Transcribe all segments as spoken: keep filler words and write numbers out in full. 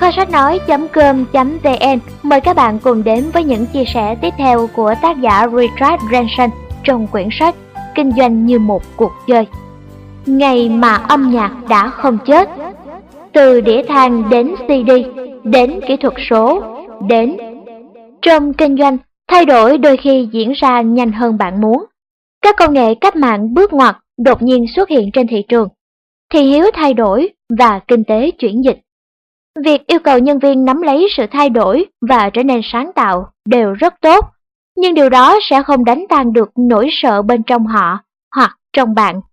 Kho sách nói.com.vn mời các bạn cùng đến với những chia sẻ tiếp theo của tác giả Richard Branson trong quyển sách Kinh doanh như một cuộc chơi. Ngày mà âm nhạc đã không chết. Từ đĩa than đến xê đê, đến kỹ thuật số, đến... Trong kinh doanh, thay đổi đôi khi diễn ra nhanh hơn bạn muốn. Các công nghệ cách mạng bước ngoặt đột nhiên xuất hiện trên thị trường. Thị hiếu thay đổi và kinh tế chuyển dịch. Việc yêu cầu nhân viên nắm lấy sự thay đổi và trở nên sáng tạo đều rất tốt, nhưng điều đó sẽ không đánh tan được nỗi sợ bên trong họ hoặc trong bạn.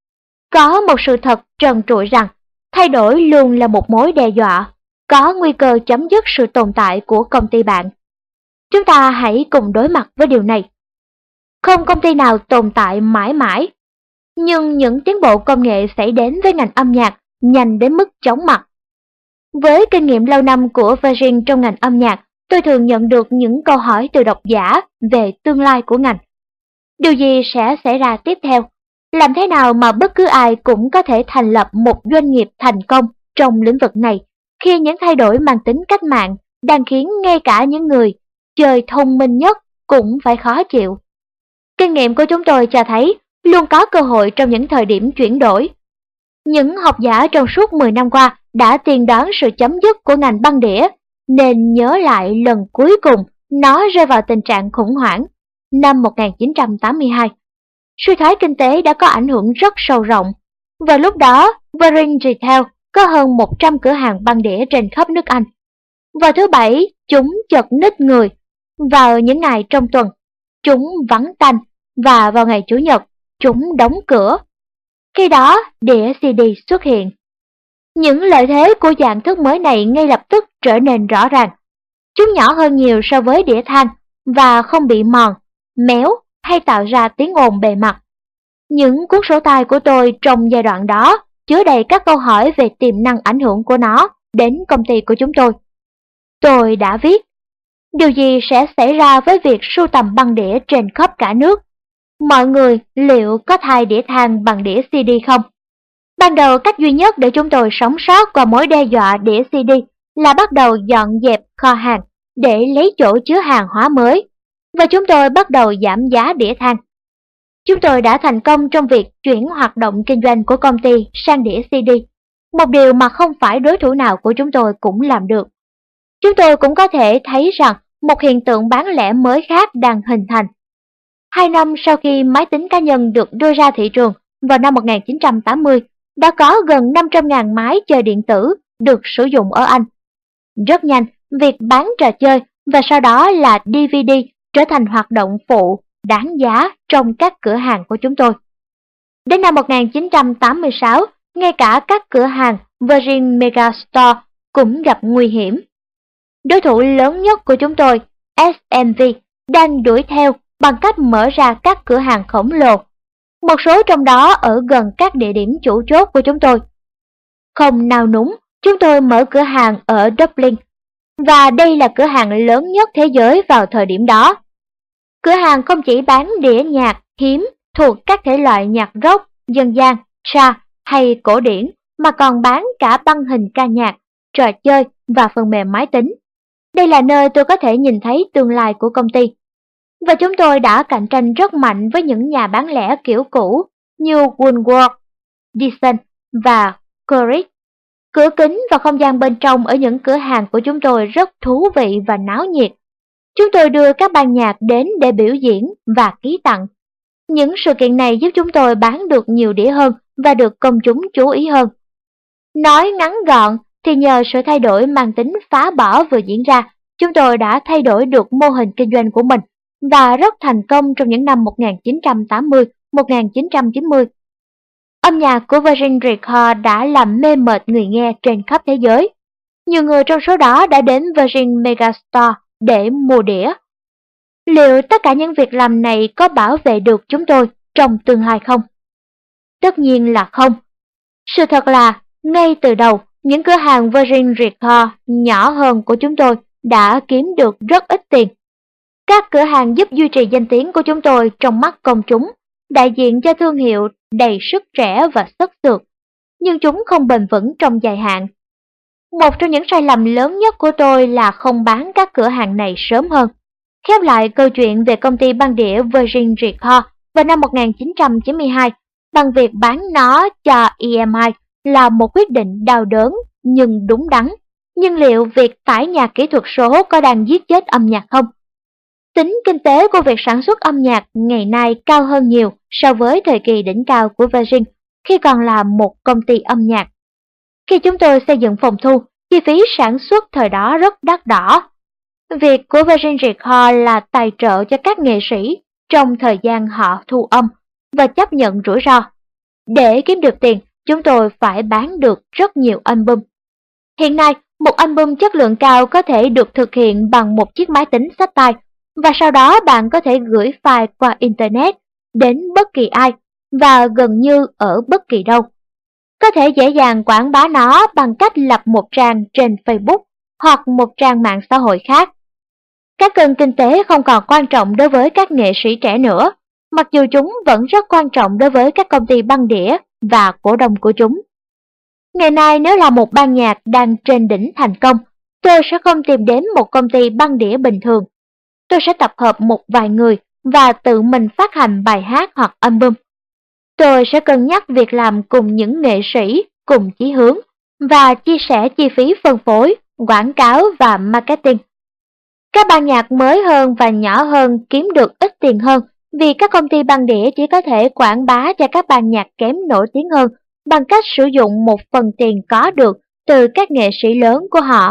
Có một sự thật trần trụi rằng thay đổi luôn là một mối đe dọa, có nguy cơ chấm dứt sự tồn tại của công ty bạn. Chúng ta hãy cùng đối mặt với điều này. Không công ty nào tồn tại mãi mãi, nhưng những tiến bộ công nghệ xảy đến với ngành âm nhạc nhanh đến mức chóng mặt. Với kinh nghiệm lâu năm của Virgin trong ngành âm nhạc, tôi thường nhận được những câu hỏi từ độc giả về tương lai của ngành. Điều gì sẽ xảy ra tiếp theo? Làm thế nào mà bất cứ ai cũng có thể thành lập một doanh nghiệp thành công trong lĩnh vực này khi những thay đổi mang tính cách mạng đang khiến ngay cả những người chơi thông minh nhất cũng phải khó chịu? Kinh nghiệm của chúng tôi cho thấy luôn có cơ hội trong những thời điểm chuyển đổi. Những học giả trong suốt mười năm qua đã tiên đoán sự chấm dứt của ngành băng đĩa, nên nhớ lại lần cuối cùng nó rơi vào tình trạng khủng hoảng, năm một nghìn chín trăm tám mươi hai. Suy thoái kinh tế đã có ảnh hưởng rất sâu rộng. Vào lúc đó, Virgin Retail có hơn một trăm cửa hàng băng đĩa trên khắp nước Anh. Vào thứ Bảy, chúng chật ních người. Vào những ngày trong tuần, chúng vắng tanh, và vào ngày Chủ nhật, chúng đóng cửa. Khi đó, đĩa xê đê xuất hiện. Những lợi thế của dạng thức mới này ngay lập tức trở nên rõ ràng. Chúng nhỏ hơn nhiều so với đĩa than và không bị mòn, méo hay tạo ra tiếng ồn bề mặt. Những cuốn sổ tay của tôi trong giai đoạn đó chứa đầy các câu hỏi về tiềm năng ảnh hưởng của nó đến công ty của chúng tôi. Tôi đã viết, điều gì sẽ xảy ra với việc sưu tầm băng đĩa trên khắp cả nước? Mọi người liệu có thay đĩa than bằng đĩa xê đê không? Ban đầu cách duy nhất để chúng tôi sống sót qua mối đe dọa đĩa xê đê là bắt đầu dọn dẹp kho hàng để lấy chỗ chứa hàng hóa mới, và chúng tôi bắt đầu giảm giá đĩa than. Chúng tôi đã thành công trong việc chuyển hoạt động kinh doanh của công ty sang đĩa xê đê, một điều mà không phải đối thủ nào của chúng tôi cũng làm được. Chúng tôi cũng có thể thấy rằng một hiện tượng bán lẻ mới khác đang hình thành. Hai năm sau khi máy tính cá nhân được đưa ra thị trường vào năm một nghìn chín trăm tám mươi, đã có gần năm trăm nghìn máy chơi điện tử được sử dụng ở Anh. Rất nhanh, việc bán trò chơi và sau đó là đê vê đê trở thành hoạt động phụ đáng giá trong các cửa hàng của chúng tôi. Đến năm một nghìn chín trăm tám mươi sáu, ngay cả các cửa hàng Virgin Megastore cũng gặp nguy hiểm. Đối thủ lớn nhất của chúng tôi, ét em vê, đang đuổi theo bằng cách mở ra các cửa hàng khổng lồ, một số trong đó ở gần các địa điểm chủ chốt của chúng tôi. Không nao núng, chúng tôi mở cửa hàng ở Dublin, và đây là cửa hàng lớn nhất thế giới vào thời điểm đó. Cửa hàng không chỉ bán đĩa nhạc hiếm thuộc các thể loại nhạc rock, dân gian, jazz hay cổ điển, mà còn bán cả băng hình ca nhạc, trò chơi và phần mềm máy tính. Đây là nơi tôi có thể nhìn thấy tương lai của công ty. Và chúng tôi đã cạnh tranh rất mạnh với những nhà bán lẻ kiểu cũ như Woolworth, Dyson và Currys. Cửa kính và không gian bên trong ở những cửa hàng của chúng tôi rất thú vị và náo nhiệt. Chúng tôi đưa các ban nhạc đến để biểu diễn và ký tặng. Những sự kiện này giúp chúng tôi bán được nhiều đĩa hơn và được công chúng chú ý hơn. Nói ngắn gọn thì nhờ sự thay đổi mang tính phá bỏ vừa diễn ra, chúng tôi đã thay đổi được mô hình kinh doanh của mình và rất thành công trong những năm một nghìn chín trăm tám mươi đến một nghìn chín trăm chín mươi. Âm nhạc của Virgin Records đã làm mê mệt người nghe trên khắp thế giới. Nhiều người trong số đó đã đến Virgin Megastore để mua đĩa. Liệu tất cả những việc làm này có bảo vệ được chúng tôi trong tương lai không? Tất nhiên là không. Sự thật là, ngay từ đầu, những cửa hàng Virgin Records nhỏ hơn của chúng tôi đã kiếm được rất ít tiền. Các cửa hàng giúp duy trì danh tiếng của chúng tôi trong mắt công chúng, đại diện cho thương hiệu đầy sức trẻ và sức sượt, nhưng chúng không bền vững trong dài hạn. Một trong những sai lầm lớn nhất của tôi là không bán các cửa hàng này sớm hơn. Khép lại câu chuyện về công ty băng đĩa Virgin Records vào năm một nghìn chín trăm chín mươi hai bằng việc bán nó cho E M I là một quyết định đau đớn nhưng đúng đắn. Nhưng liệu việc tải nhạc kỹ thuật số có đang giết chết âm nhạc không? Tính kinh tế của việc sản xuất âm nhạc ngày nay cao hơn nhiều so với thời kỳ đỉnh cao của Virgin khi còn là một công ty âm nhạc. Khi chúng tôi xây dựng phòng thu, chi phí sản xuất thời đó rất đắt đỏ. Việc của Virgin Records là tài trợ cho các nghệ sĩ trong thời gian họ thu âm và chấp nhận rủi ro. Để kiếm được tiền, chúng tôi phải bán được rất nhiều album. Hiện nay, một album chất lượng cao có thể được thực hiện bằng một chiếc máy tính xách tay, và sau đó bạn có thể gửi file qua Internet đến bất kỳ ai và gần như ở bất kỳ đâu. Có thể dễ dàng quảng bá nó bằng cách lập một trang trên Facebook hoặc một trang mạng xã hội khác. Các kênh kinh tế không còn quan trọng đối với các nghệ sĩ trẻ nữa, mặc dù chúng vẫn rất quan trọng đối với các công ty băng đĩa và cổ đông của chúng. Ngày nay nếu là một ban nhạc đang trên đỉnh thành công, tôi sẽ không tìm đến một công ty băng đĩa bình thường. Tôi sẽ tập hợp một vài người và tự mình phát hành bài hát hoặc album. Tôi sẽ cân nhắc việc làm cùng những nghệ sĩ cùng chí hướng và chia sẻ chi phí phân phối, quảng cáo và marketing. Các ban nhạc mới hơn và nhỏ hơn kiếm được ít tiền hơn vì các công ty băng đĩa chỉ có thể quảng bá cho các ban nhạc kém nổi tiếng hơn bằng cách sử dụng một phần tiền có được từ các nghệ sĩ lớn của họ.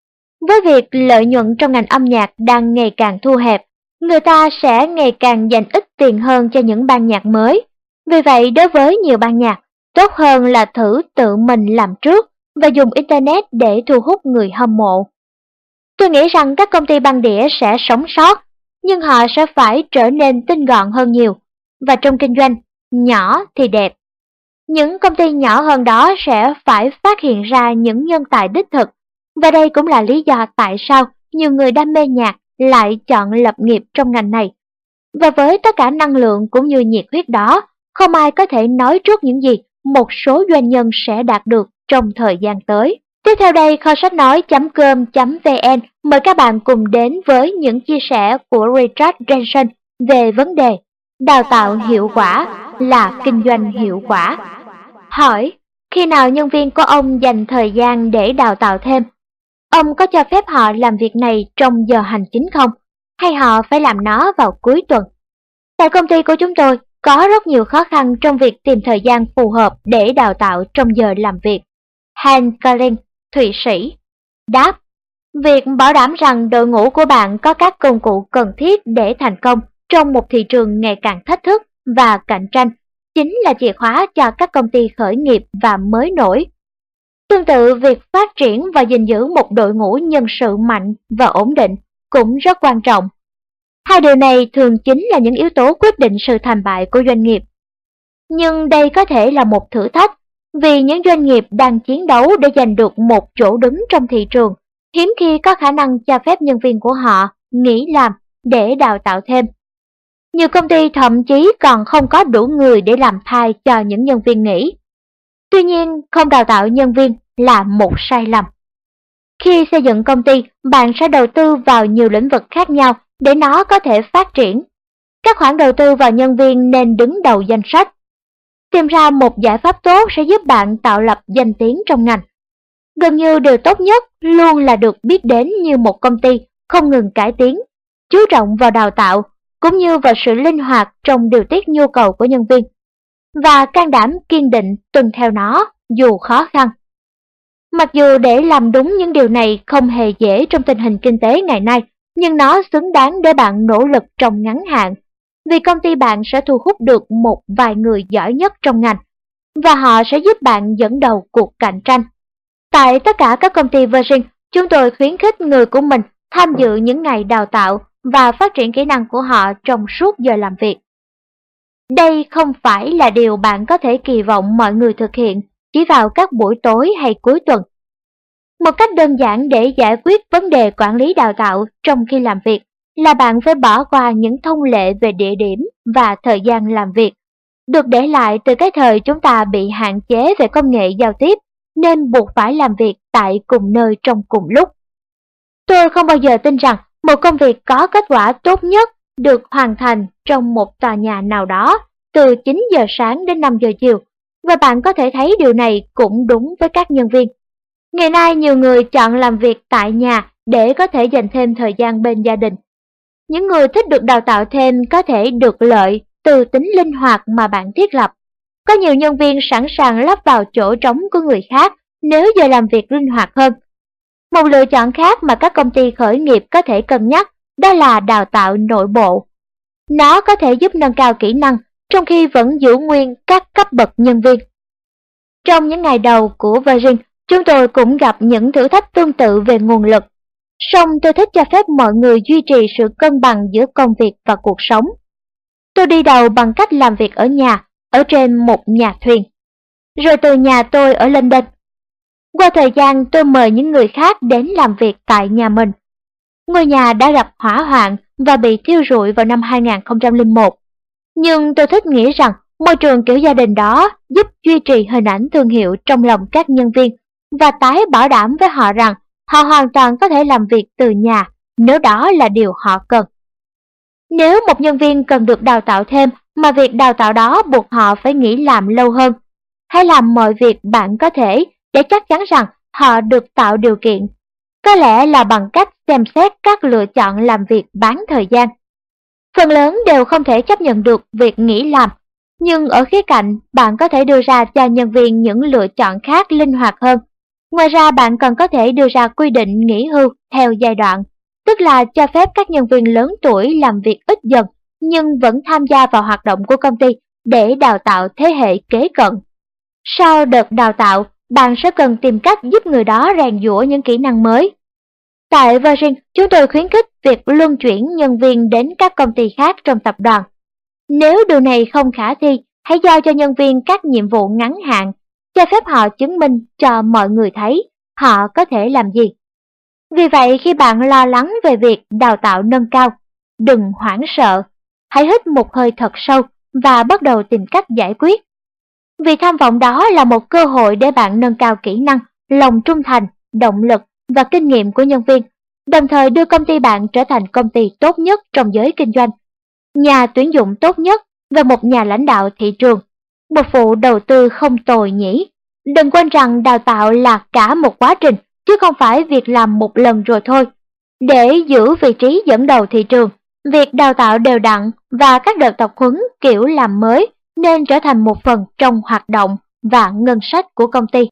Với việc lợi nhuận trong ngành âm nhạc đang ngày càng thu hẹp, người ta sẽ ngày càng dành ít tiền hơn cho những ban nhạc mới. Vì vậy, đối với nhiều ban nhạc, tốt hơn là thử tự mình làm trước và dùng Internet để thu hút người hâm mộ. Tôi nghĩ rằng các công ty băng đĩa sẽ sống sót, nhưng họ sẽ phải trở nên tinh gọn hơn nhiều. Và trong kinh doanh, nhỏ thì đẹp. Những công ty nhỏ hơn đó sẽ phải phát hiện ra những nhân tài đích thực. Và đây cũng là lý do tại sao nhiều người đam mê nhạc lại chọn lập nghiệp trong ngành này. Và với tất cả năng lượng cũng như nhiệt huyết đó, không ai có thể nói trước những gì một số doanh nhân sẽ đạt được trong thời gian tới. Tiếp theo đây, kho sách nói chấm com chấm vn mời các bạn cùng đến với những chia sẻ của Richard Branson về vấn đề đào tạo hiệu quả là kinh doanh hiệu quả. Hỏi, khi nào nhân viên của ông dành thời gian để đào tạo thêm? Ông có cho phép họ làm việc này trong giờ hành chính không? Hay họ phải làm nó vào cuối tuần? Tại công ty của chúng tôi, có rất nhiều khó khăn trong việc tìm thời gian phù hợp để đào tạo trong giờ làm việc. Han Kaling, Thụy Sĩ, đáp, việc bảo đảm rằng đội ngũ của bạn có các công cụ cần thiết để thành công trong một thị trường ngày càng thách thức và cạnh tranh chính là chìa khóa cho các công ty khởi nghiệp và mới nổi. Tương tự, việc phát triển và gìn giữ một đội ngũ nhân sự mạnh và ổn định cũng rất quan trọng. Hai điều này thường chính là những yếu tố quyết định sự thành bại của doanh nghiệp. Nhưng đây có thể là một thử thách, vì những doanh nghiệp đang chiến đấu để giành được một chỗ đứng trong thị trường, hiếm khi có khả năng cho phép nhân viên của họ nghỉ làm để đào tạo thêm. Nhiều công ty thậm chí còn không có đủ người để làm thay cho những nhân viên nghỉ. Tuy nhiên, không đào tạo nhân viên là một sai lầm. Khi xây dựng công ty, bạn sẽ đầu tư vào nhiều lĩnh vực khác nhau để nó có thể phát triển. Các khoản đầu tư vào nhân viên nên đứng đầu danh sách. Tìm ra một giải pháp tốt sẽ giúp bạn tạo lập danh tiếng trong ngành. Gần như điều tốt nhất luôn là được biết đến như một công ty không ngừng cải tiến, chú trọng vào đào tạo, cũng như vào sự linh hoạt trong điều tiết nhu cầu của nhân viên, và can đảm kiên định tuân theo nó dù khó khăn. Mặc dù để làm đúng những điều này không hề dễ trong tình hình kinh tế ngày nay, nhưng nó xứng đáng để bạn nỗ lực trong ngắn hạn, vì công ty bạn sẽ thu hút được một vài người giỏi nhất trong ngành, và họ sẽ giúp bạn dẫn đầu cuộc cạnh tranh. Tại tất cả các công ty Virgin, chúng tôi khuyến khích người của mình tham dự những ngày đào tạo và phát triển kỹ năng của họ trong suốt giờ làm việc. Đây không phải là điều bạn có thể kỳ vọng mọi người thực hiện chỉ vào các buổi tối hay cuối tuần. Một cách đơn giản để giải quyết vấn đề quản lý đào tạo trong khi làm việc là bạn phải bỏ qua những thông lệ về địa điểm và thời gian làm việc, được để lại từ cái thời chúng ta bị hạn chế về công nghệ giao tiếp nên buộc phải làm việc tại cùng nơi trong cùng lúc. Tôi không bao giờ tin rằng một công việc có kết quả tốt nhất được hoàn thành trong một tòa nhà nào đó từ chín giờ sáng đến năm giờ chiều, và bạn có thể thấy điều này cũng đúng với các nhân viên. Ngày nay nhiều người chọn làm việc tại nhà để có thể dành thêm thời gian bên gia đình. Những người thích được đào tạo thêm có thể được lợi từ tính linh hoạt mà bạn thiết lập. Có nhiều nhân viên sẵn sàng lấp vào chỗ trống của người khác nếu giờ làm việc linh hoạt hơn. Một lựa chọn khác mà các công ty khởi nghiệp có thể cân nhắc đó là đào tạo nội bộ. Nó có thể giúp nâng cao kỹ năng trong khi vẫn giữ nguyên các cấp bậc nhân viên. Trong những ngày đầu của Virgin, chúng tôi cũng gặp những thử thách tương tự về nguồn lực. Song tôi thích cho phép mọi người duy trì sự cân bằng giữa công việc và cuộc sống. Tôi đi đầu bằng cách làm việc ở nhà, ở trên một nhà thuyền. Rồi từ nhà tôi ở London. Qua thời gian tôi mời những người khác đến làm việc tại nhà mình. Ngôi nhà đã gặp hỏa hoạn và bị thiêu rụi vào năm hai nghìn không trăm lẻ một. Nhưng tôi thích nghĩ rằng môi trường kiểu gia đình đó giúp duy trì hình ảnh thương hiệu trong lòng các nhân viên và tái bảo đảm với họ rằng họ hoàn toàn có thể làm việc từ nhà nếu đó là điều họ cần. Nếu một nhân viên cần được đào tạo thêm mà việc đào tạo đó buộc họ phải nghỉ làm lâu hơn, hãy làm mọi việc bạn có thể để chắc chắn rằng họ được tạo điều kiện. Có lẽ là bằng cách xem xét các lựa chọn làm việc bán thời gian. Phần lớn đều không thể chấp nhận được việc nghỉ làm, nhưng ở khía cạnh bạn có thể đưa ra cho nhân viên những lựa chọn khác linh hoạt hơn. Ngoài ra bạn còn có thể đưa ra quy định nghỉ hưu theo giai đoạn, tức là cho phép các nhân viên lớn tuổi làm việc ít dần nhưng vẫn tham gia vào hoạt động của công ty để đào tạo thế hệ kế cận. Sau đợt đào tạo, bạn sẽ cần tìm cách giúp người đó rèn giũa những kỹ năng mới. Tại Virgin, chúng tôi khuyến khích việc luân chuyển nhân viên đến các công ty khác trong tập đoàn. Nếu điều này không khả thi, hãy giao cho nhân viên các nhiệm vụ ngắn hạn, cho phép họ chứng minh cho mọi người thấy họ có thể làm gì. Vì vậy, khi bạn lo lắng về việc đào tạo nâng cao, đừng hoảng sợ. Hãy hít một hơi thật sâu và bắt đầu tìm cách giải quyết. Vì tham vọng đó là một cơ hội để bạn nâng cao kỹ năng, lòng trung thành, động lực và kinh nghiệm của nhân viên, đồng thời đưa công ty bạn trở thành công ty tốt nhất trong giới kinh doanh, nhà tuyển dụng tốt nhất và một nhà lãnh đạo thị trường. Một vụ đầu tư không tồi nhỉ? Đừng quên rằng đào tạo là cả một quá trình, chứ không phải việc làm một lần rồi thôi. Để giữ vị trí dẫn đầu thị trường, việc đào tạo đều đặn và các đợt tập huấn kiểu làm mới nên trở thành một phần trong hoạt động và ngân sách của công ty.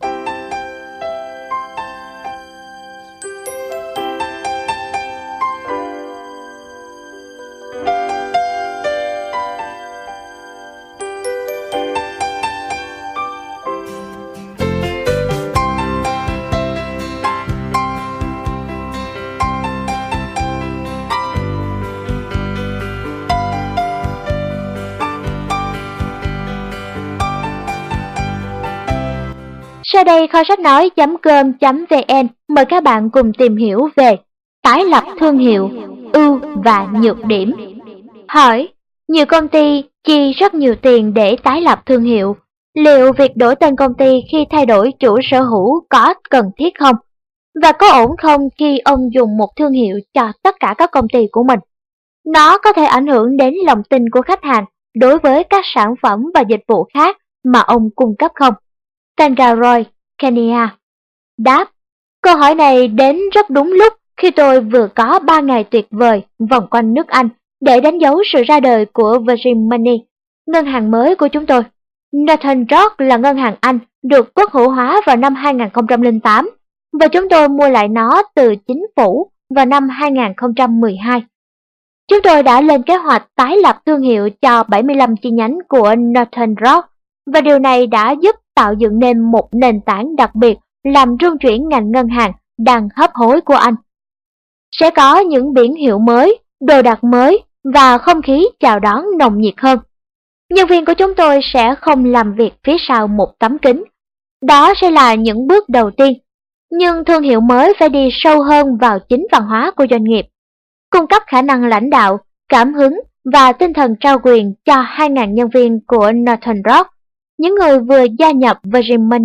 Sau đây kho sách nói chấm com chấm vn mời các bạn cùng tìm hiểu về tái lập thương hiệu, ưu và nhược điểm. Hỏi, nhiều công ty chi rất nhiều tiền để tái lập thương hiệu. Liệu việc đổi tên công ty khi thay đổi chủ sở hữu có cần thiết không? Và có ổn không khi ông dùng một thương hiệu cho tất cả các công ty của mình? Nó có thể ảnh hưởng đến lòng tin của khách hàng đối với các sản phẩm và dịch vụ khác mà ông cung cấp không? Sandra Roy, Kenya. Đáp, câu hỏi này đến rất đúng lúc khi tôi vừa có ba ngày tuyệt vời vòng quanh nước Anh để đánh dấu sự ra đời của Virgin Money, ngân hàng mới của chúng tôi. Northern Rock là ngân hàng Anh được quốc hữu hóa vào năm hai nghìn không trăm lẻ tám và chúng tôi mua lại nó từ chính phủ vào năm hai nghìn không trăm mười hai. Chúng tôi đã lên kế hoạch tái lập thương hiệu cho bảy mươi lăm chi nhánh của Northern Rock và điều này đã giúp tạo dựng nên một nền tảng đặc biệt làm rung chuyển ngành ngân hàng đang hấp hối của Anh. Sẽ có những biển hiệu mới, đồ đạc mới và không khí chào đón nồng nhiệt hơn. Nhân viên của chúng tôi sẽ không làm việc phía sau một tấm kính. Đó sẽ là những bước đầu tiên. Nhưng thương hiệu mới phải đi sâu hơn vào chính văn hóa của doanh nghiệp, cung cấp khả năng lãnh đạo, cảm hứng và tinh thần trao quyền cho hai nghìn nhân viên của Northern Rock, những người vừa gia nhập Virgin Money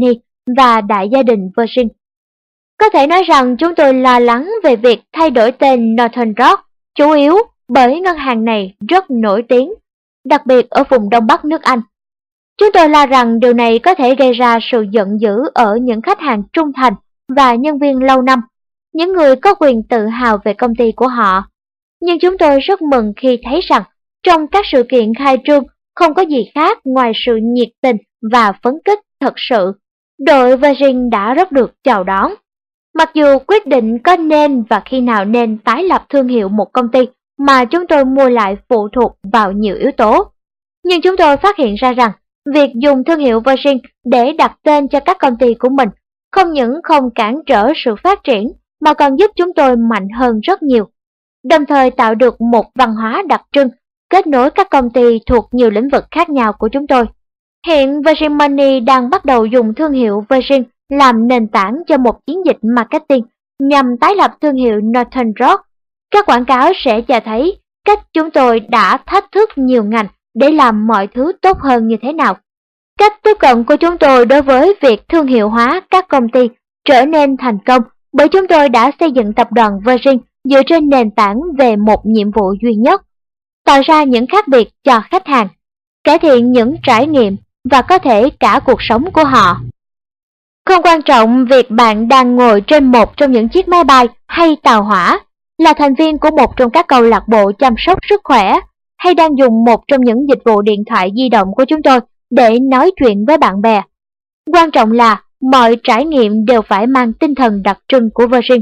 và đại gia đình Virgin. Có thể nói rằng chúng tôi lo lắng về việc thay đổi tên Northern Rock, chủ yếu bởi ngân hàng này rất nổi tiếng, đặc biệt ở vùng Đông Bắc nước Anh. Chúng tôi lo rằng điều này có thể gây ra sự giận dữ ở những khách hàng trung thành và nhân viên lâu năm, những người có quyền tự hào về công ty của họ. Nhưng chúng tôi rất mừng khi thấy rằng trong các sự kiện khai trương không có gì khác ngoài sự nhiệt tình và phấn khích thật sự. Đội Virgin đã rất được chào đón. Mặc dù quyết định có nên và khi nào nên tái lập thương hiệu một công ty mà chúng tôi mua lại phụ thuộc vào nhiều yếu tố, nhưng chúng tôi phát hiện ra rằng việc dùng thương hiệu Virgin để đặt tên cho các công ty của mình không những không cản trở sự phát triển mà còn giúp chúng tôi mạnh hơn rất nhiều, đồng thời tạo được một văn hóa đặc trưng, kết nối các công ty thuộc nhiều lĩnh vực khác nhau của chúng tôi. Hiện Virgin Money đang bắt đầu dùng thương hiệu Virgin làm nền tảng cho một chiến dịch marketing nhằm tái lập thương hiệu Northern Rock. Các quảng cáo sẽ cho thấy cách chúng tôi đã thách thức nhiều ngành để làm mọi thứ tốt hơn như thế nào. Cách tiếp cận của chúng tôi đối với việc thương hiệu hóa các công ty trở nên thành công bởi chúng tôi đã xây dựng tập đoàn Virgin dựa trên nền tảng về một nhiệm vụ duy nhất: tạo ra những khác biệt cho khách hàng, cải thiện những trải nghiệm và có thể cả cuộc sống của họ. Không quan trọng việc bạn đang ngồi trên một trong những chiếc máy bay hay tàu hỏa, là thành viên của một trong các câu lạc bộ chăm sóc sức khỏe, hay đang dùng một trong những dịch vụ điện thoại di động của chúng tôi để nói chuyện với bạn bè. Quan trọng là mọi trải nghiệm đều phải mang tinh thần đặc trưng của Virgin.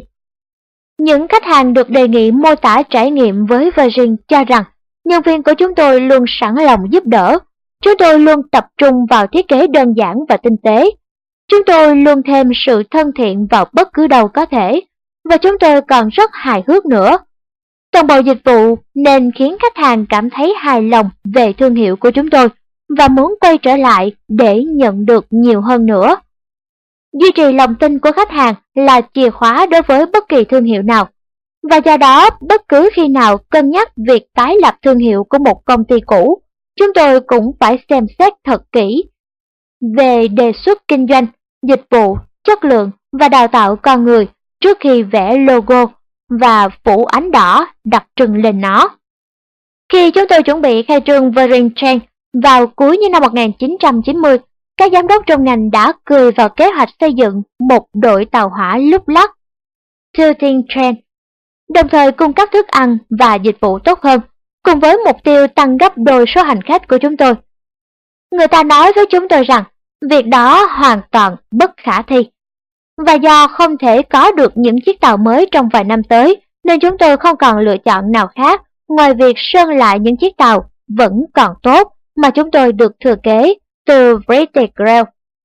Những khách hàng được đề nghị mô tả trải nghiệm với Virgin cho rằng nhân viên của chúng tôi luôn sẵn lòng giúp đỡ. Chúng tôi luôn tập trung vào thiết kế đơn giản và tinh tế. Chúng tôi luôn thêm sự thân thiện vào bất cứ đâu có thể, và chúng tôi còn rất hài hước nữa. Toàn bộ dịch vụ nên khiến khách hàng cảm thấy hài lòng về thương hiệu của chúng tôi và muốn quay trở lại để nhận được nhiều hơn nữa. Duy trì lòng tin của khách hàng là chìa khóa đối với bất kỳ thương hiệu nào, và do đó bất cứ khi nào cân nhắc việc tái lập thương hiệu của một công ty cũ, chúng tôi cũng phải xem xét thật kỹ về đề xuất kinh doanh, dịch vụ, chất lượng và đào tạo con người trước khi vẽ logo và phủ ánh đỏ đặc trưng lên nó. Khi chúng tôi chuẩn bị khai trương Virgin Train vào cuối những năm một nghìn chín trăm chín mươi, các giám đốc trong ngành đã cười vào kế hoạch xây dựng một đội tàu hỏa lúc lắc, Tilting Train, đồng thời cung cấp thức ăn và dịch vụ tốt hơn, cùng với mục tiêu tăng gấp đôi số hành khách của chúng tôi. Người ta nói với chúng tôi rằng việc đó hoàn toàn bất khả thi, và do không thể có được những chiếc tàu mới trong vài năm tới, nên chúng tôi không còn lựa chọn nào khác ngoài việc sơn lại những chiếc tàu vẫn còn tốt mà chúng tôi được thừa kế từ British Rail.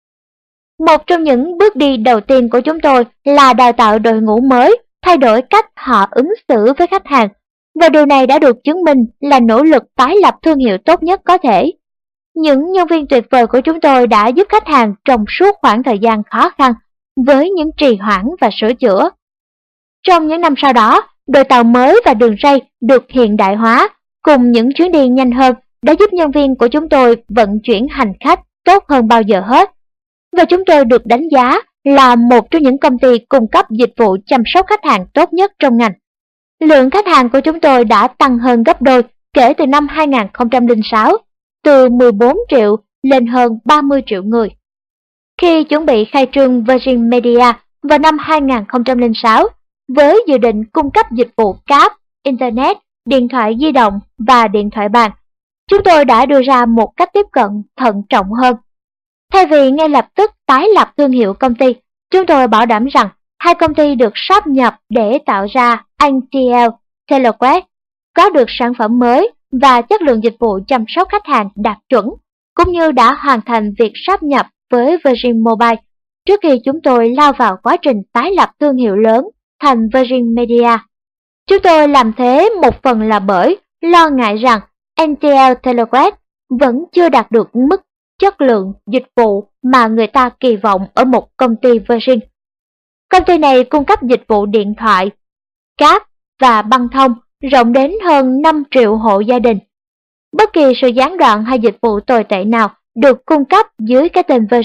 Một trong những bước đi đầu tiên của chúng tôi là đào tạo đội ngũ mới, thay đổi cách họ ứng xử với khách hàng, và điều này đã được chứng minh là nỗ lực tái lập thương hiệu tốt nhất có thể. Những nhân viên tuyệt vời của chúng tôi đã giúp khách hàng trong suốt khoảng thời gian khó khăn với những trì hoãn và sửa chữa. Trong những năm sau đó, đội tàu mới và đường ray được hiện đại hóa cùng những chuyến đi nhanh hơn đã giúp nhân viên của chúng tôi vận chuyển hành khách tốt hơn bao giờ hết. Và chúng tôi được đánh giá là một trong những công ty cung cấp dịch vụ chăm sóc khách hàng tốt nhất trong ngành. Lượng khách hàng của chúng tôi đã tăng hơn gấp đôi kể từ năm hai nghìn không trăm lẻ sáu, từ mười bốn triệu lên hơn ba mươi triệu người. Khi chuẩn bị khai trương Virgin Media vào năm hai nghìn không trăm lẻ sáu, với dự định cung cấp dịch vụ cáp, Internet, điện thoại di động và điện thoại bàn, chúng tôi đã đưa ra một cách tiếp cận thận trọng hơn. Thay vì ngay lập tức tái lập thương hiệu công ty, chúng tôi bảo đảm rằng hai công ty được sáp nhập để tạo ra en tê lờ Telequest, có được sản phẩm mới và chất lượng dịch vụ chăm sóc khách hàng đạt chuẩn, cũng như đã hoàn thành việc sáp nhập với Virgin Mobile trước khi chúng tôi lao vào quá trình tái lập thương hiệu lớn thành Virgin Media. Chúng tôi làm thế một phần là bởi lo ngại rằng en tê lờ Telequest vẫn chưa đạt được mức chất lượng dịch vụ mà người ta kỳ vọng ở một công ty Virgin. Công ty này cung cấp dịch vụ điện thoại, cáp và băng thông rộng đến hơn năm triệu hộ gia đình. Bất kỳ sự gián đoạn hay dịch vụ tồi tệ nào được cung cấp dưới cái tên Virgin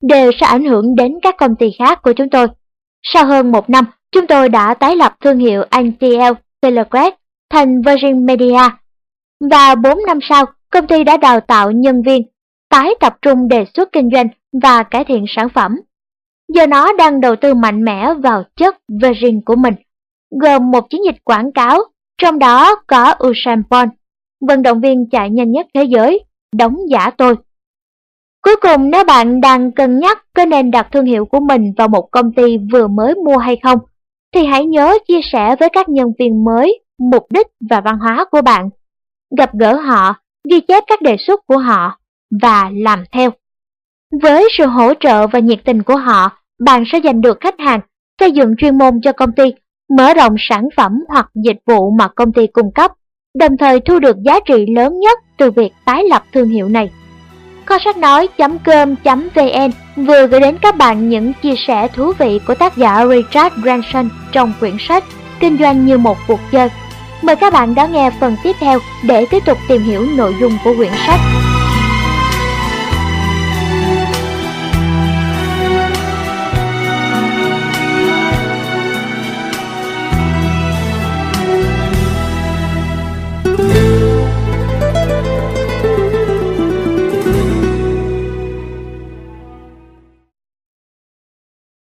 đều sẽ ảnh hưởng đến các công ty khác của chúng tôi. Sau hơn một năm, chúng tôi đã tái lập thương hiệu en tê lờ Telegraph thành Virgin Media. Và bốn năm sau, công ty đã đào tạo nhân viên, tái tập trung đề xuất kinh doanh và cải thiện sản phẩm. Giờ nó đang đầu tư mạnh mẽ vào chất Virgin của mình, gồm một chiến dịch quảng cáo, trong đó có Usain Bolt, vận động viên chạy nhanh nhất thế giới, đóng giả tôi. Cuối cùng, nếu bạn đang cân nhắc có nên đặt thương hiệu của mình vào một công ty vừa mới mua hay không, thì hãy nhớ chia sẻ với các nhân viên mới mục đích và văn hóa của bạn, gặp gỡ họ, ghi chép các đề xuất của họ và làm theo. Với sự hỗ trợ và nhiệt tình của họ, bạn sẽ giành được khách hàng, xây dựng chuyên môn cho công ty, mở rộng sản phẩm hoặc dịch vụ mà công ty cung cấp, đồng thời thu được giá trị lớn nhất từ việc tái lập thương hiệu này. Kho sách nói chấm com chấm vn vừa gửi đến các bạn những chia sẻ thú vị của tác giả Richard Branson trong quyển sách Kinh doanh như một cuộc chơi. Mời các bạn đón nghe phần tiếp theo để tiếp tục tìm hiểu nội dung của quyển sách.